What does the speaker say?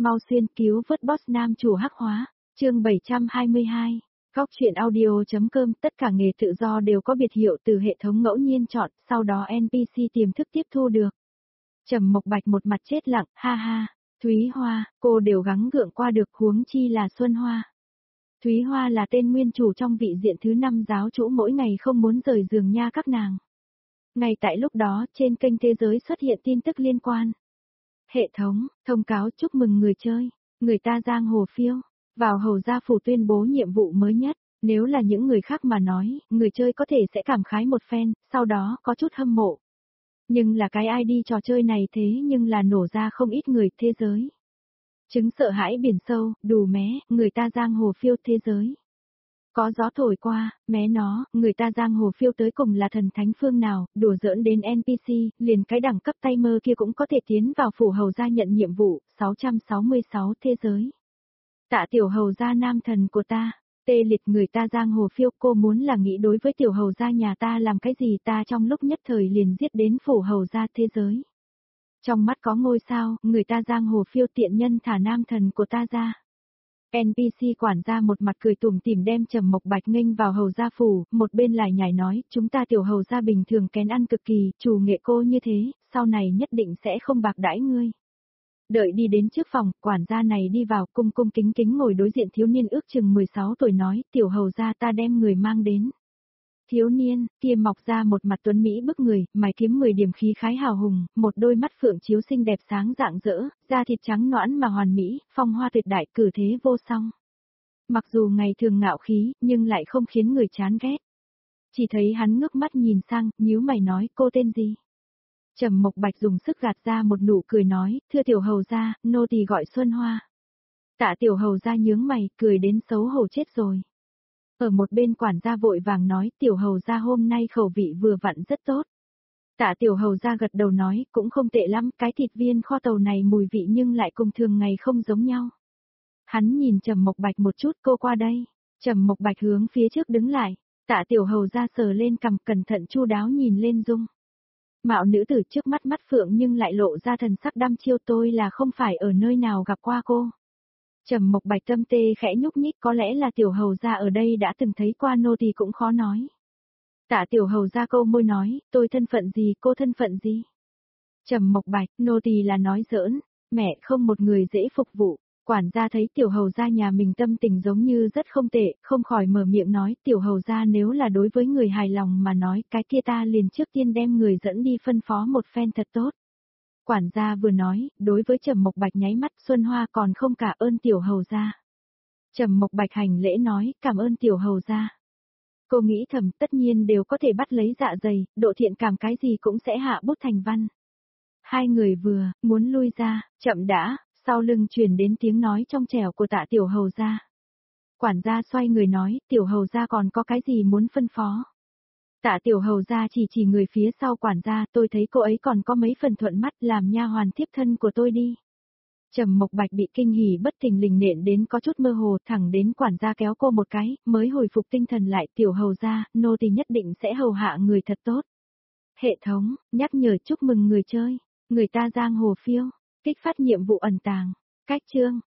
Mau xuyên cứu vớt boss nam chủ hắc hóa. Chương 722. Góc truyện audio.com. Tất cả nghề tự do đều có biệt hiệu từ hệ thống ngẫu nhiên chọn, sau đó NPC tiềm thức tiếp thu được. Trầm Mộc Bạch một mặt chết lặng, ha ha. Thúy Hoa, cô đều gắng gượng qua được, huống chi là Xuân Hoa. Thúy Hoa là tên nguyên chủ trong vị diện thứ 5 giáo chủ mỗi ngày không muốn rời giường nha các nàng. Ngay tại lúc đó, trên kênh thế giới xuất hiện tin tức liên quan. Hệ thống, thông cáo chúc mừng người chơi, người ta giang hồ phiêu, vào hầu gia phủ tuyên bố nhiệm vụ mới nhất. Nếu là những người khác mà nói, người chơi có thể sẽ cảm khái một phen, sau đó có chút hâm mộ. Nhưng là cái ID trò chơi này thế nhưng là nổ ra không ít người thế giới. Chứng sợ hãi biển sâu, đù mé, người ta giang hồ phiêu thế giới. Có gió thổi qua, mé nó, người ta giang hồ phiêu tới cùng là thần thánh phương nào, đùa giỡn đến NPC, liền cái đẳng cấp tay mơ kia cũng có thể tiến vào phủ hầu gia nhận nhiệm vụ, 666 thế giới. Tạ tiểu hầu gia nam thần của ta, tê liệt người ta giang hồ phiêu, cô muốn là nghĩ đối với tiểu hầu gia nhà ta làm cái gì ta trong lúc nhất thời liền giết đến phủ hầu gia thế giới. Trong mắt có ngôi sao, người ta giang hồ phiêu tiện nhân thả nam thần của ta ra. NPC quản gia một mặt cười tủm tỉm đem Trầm Mộc Bạch nghênh vào hầu gia phủ, một bên lại nhảy nói, chúng ta tiểu hầu gia bình thường kén ăn cực kỳ, chủ nghệ cô như thế, sau này nhất định sẽ không bạc đãi ngươi. Đợi đi đến trước phòng, quản gia này đi vào cung cung kính kính ngồi đối diện thiếu niên ước chừng 16 tuổi nói, tiểu hầu gia ta đem người mang đến. Thiếu niên, kia mọc ra một mặt tuấn Mỹ bức người, mày kiếm 10 điểm khí khái hào hùng, một đôi mắt phượng chiếu xinh đẹp sáng rạng rỡ, da thịt trắng nõn mà hoàn mỹ, phong hoa tuyệt đại cử thế vô song. Mặc dù ngày thường ngạo khí, nhưng lại không khiến người chán ghét. Chỉ thấy hắn ngước mắt nhìn sang, nhíu mày nói, cô tên gì? Trầm Mộc Bạch dùng sức gạt ra một nụ cười nói, thưa tiểu hầu gia, nô tỳ gọi Xuân Hoa. Tạ tiểu hầu gia nhướng mày, cười đến xấu hổ chết rồi. Ở một bên quản gia vội vàng nói, tiểu hầu gia hôm nay khẩu vị vừa vặn rất tốt. Tạ tiểu hầu gia gật đầu nói, cũng không tệ lắm, cái thịt viên kho tàu này mùi vị nhưng lại cùng thường ngày không giống nhau. Hắn nhìn Trầm Mộc Bạch một chút, cô qua đây. Trầm Mộc Bạch hướng phía trước đứng lại, Tạ tiểu hầu gia sờ lên cằm cẩn thận chu đáo nhìn lên dung. Mạo nữ tử trước mắt mắt phượng nhưng lại lộ ra thần sắc đăm chiêu, tôi là không phải ở nơi nào gặp qua cô. Trầm Mộc Bạch tâm tê khẽ nhúc nhích, có lẽ là tiểu hầu gia ở đây đã từng thấy qua nô tỳ cũng khó nói. Tạ tiểu hầu gia câu môi nói, tôi thân phận gì, cô thân phận gì? Trầm Mộc Bạch, nô tỳ là nói giỡn, mẹ không một người dễ phục vụ. Quản gia thấy tiểu hầu gia nhà mình tâm tình giống như rất không tệ, không khỏi mở miệng nói, tiểu hầu gia nếu là đối với người hài lòng mà nói, cái kia ta liền trước tiên đem người dẫn đi phân phó một phen thật tốt. Quản gia vừa nói, đối với Trầm Mộc Bạch nháy mắt, Xuân Hoa còn không cả ơn tiểu hầu gia. Trầm Mộc Bạch hành lễ nói, cảm ơn tiểu hầu gia. Cô nghĩ thầm, tất nhiên đều có thể bắt lấy dạ dày, độ thiện cảm cái gì cũng sẽ hạ bút thành văn. Hai người vừa muốn lui ra, chậm đã, sau lưng truyền đến tiếng nói trong trẻo của Tạ tiểu hầu gia. Quản gia xoay người nói, tiểu hầu gia còn có cái gì muốn phân phó? Tạ tiểu hầu gia chỉ người phía sau quản gia, tôi thấy cô ấy còn có mấy phần thuận mắt, làm nha hoàn tiếp thân của tôi đi. Trầm Mộc Bạch bị kinh hỉ bất thình lình nện đến có chút mơ hồ, thẳng đến quản gia kéo cô một cái, mới hồi phục tinh thần lại, tiểu hầu gia, nô tỳ nhất định sẽ hầu hạ người thật tốt. Hệ thống, nhắc nhở chúc mừng người chơi, người ta giang hồ phiêu, kích phát nhiệm vụ ẩn tàng, cách chương.